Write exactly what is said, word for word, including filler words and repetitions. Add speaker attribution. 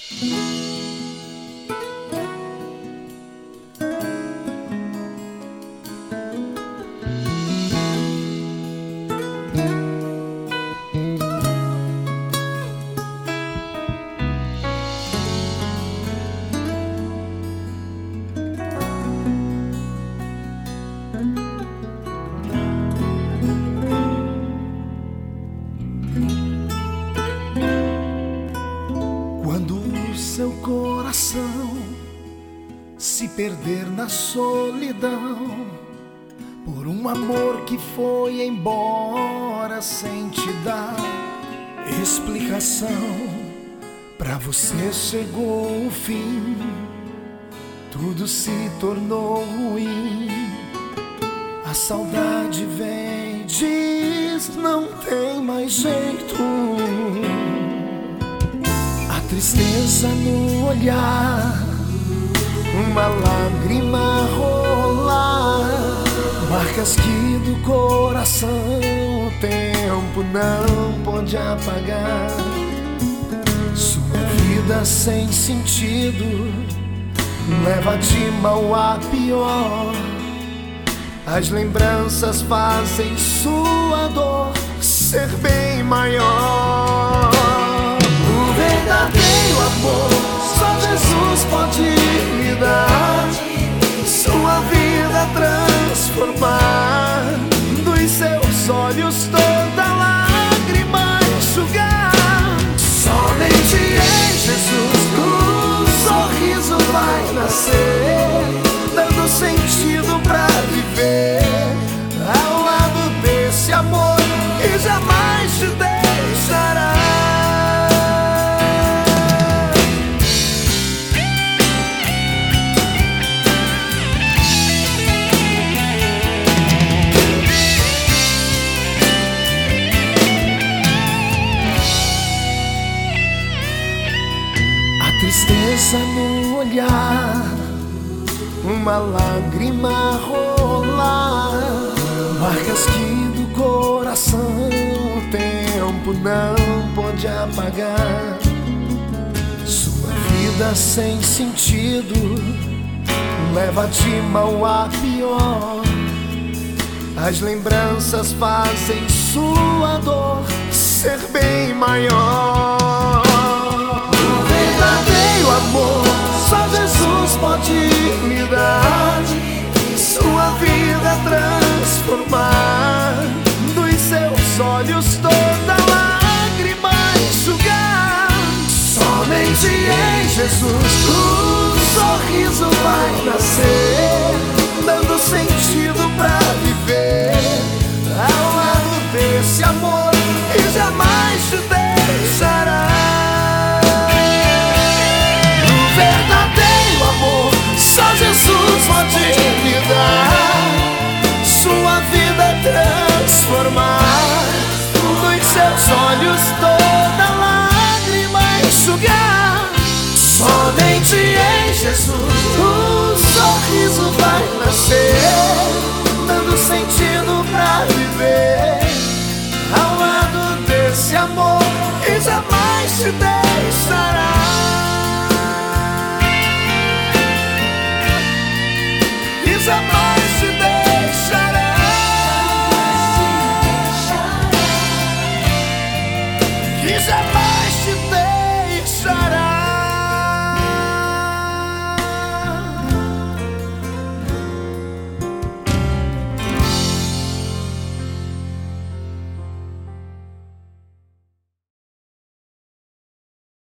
Speaker 1: Quando o seu coração se perder na solidão por um amor que foi embora sem te dar explicação, pra você chegou o fim, tudo se tornou ruim. A saudade vem, diz, não tem mais jeito. A tristeza no olhar, uma lágrima rolar, marcas que do coração o tempo não pode apagar. Sua vida sem sentido leva de mal a pior. As lembranças fazem sua dor ser bem maior. O verdadeiro amor só Jesus pode lhe dar, sua vida transformar, dos seus olhos toda lágrima enxugar. Somente em Jesus um sorriso vai nascer, dando sentido pra viver ao lado desse amor que jamais te deixará. A tristeza no olhar, uma lágrima rolar, marcas que do coração o tempo não pode apagar. Sua vida sem sentido leva de mal a pior. As lembranças fazem sua dor ser bem maior. O verdadeiro amor só Jesus pode lhe dar, sua vida transformar, dos seus olhos toda lágrima enxugar. Somente em Jesus um sorriso vai nascer, dando sentido pra